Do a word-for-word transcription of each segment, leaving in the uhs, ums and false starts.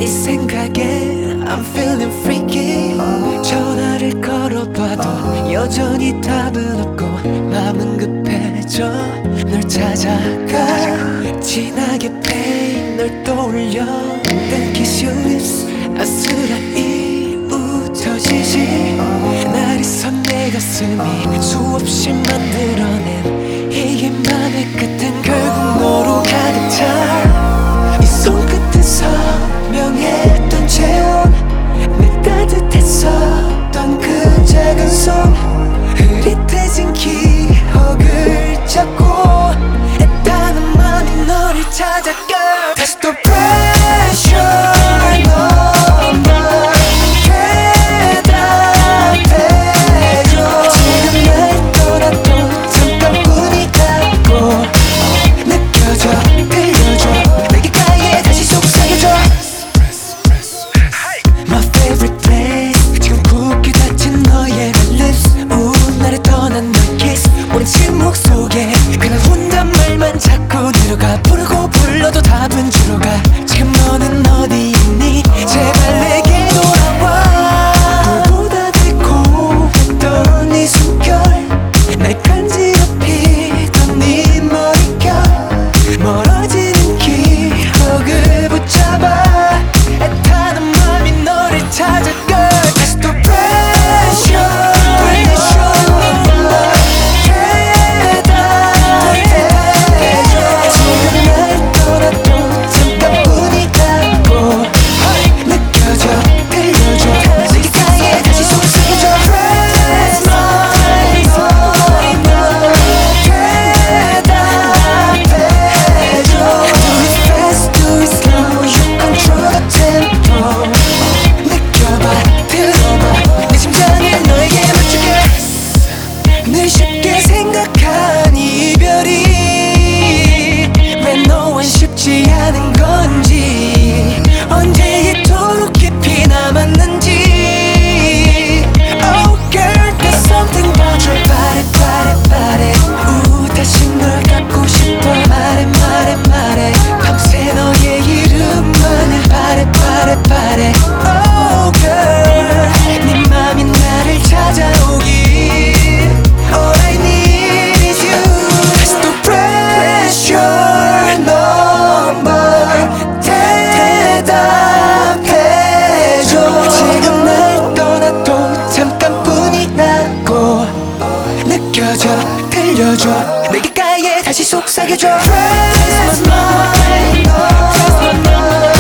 네 생각에 I'm feeling freaky. 전화를 걸어봐도 여전히 답은 없고 마음은 급해져 널 찾아가. 진하게 pain 널 떠올려 Then kiss your lips 아스라이 웃어지지. 날이 선 내 가슴이 수없이 만들어낸 이 맘의 끝은 결국 너로 가득 차. 이 손끝에 서명했던 체온 내 따뜻했었던 그 작은 손 흐릿해진 기억을 잡고 애타는 맘이 너를 찾아 girl. 다시 또 pressure 침묵 속에 그냥 혼잣말만 자꾸 들어가. 부르고 불러도 답은 주로 가. 지금 너는 어디 있니? 제발 내게 돌아와. 너보다 달콤했던 이 숨결 날 간지럽히던 네 머릿결 멀어지는 기억을 붙잡아 애타는 맘이 너를 찾아 girl. 다시 또 pressure 쉽게 생각한 이별이 왜 너와 쉽지 않은 건지 언제 이토록 깊이 남았는지. Oh girl there's something about your body body body. 우 다시 널 갖고 싶어 말해 말해 말해. 밤새 너의 이름만을 바래 바래 바래. Oh girl 네 맘이 나를 찾아오길. All I need is you. 다시 또 pressure number 대답해줘. 지금 날 떠나도 잠깐뿐이라고 느껴져 들려줘. 내 귓가에 다시 속삭여줘. Press my mind, press my mind.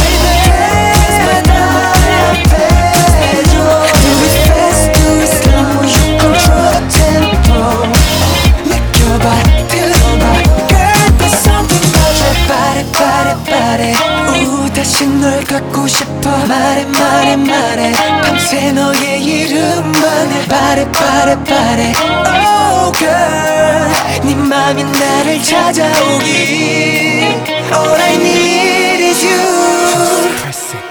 우 다시 널 갖고 싶어 말해 말해 말해. 밤새 너의 이름만을 바래 바래 바래. Oh girl 네 맘이 나를 찾아오길. All I need is you.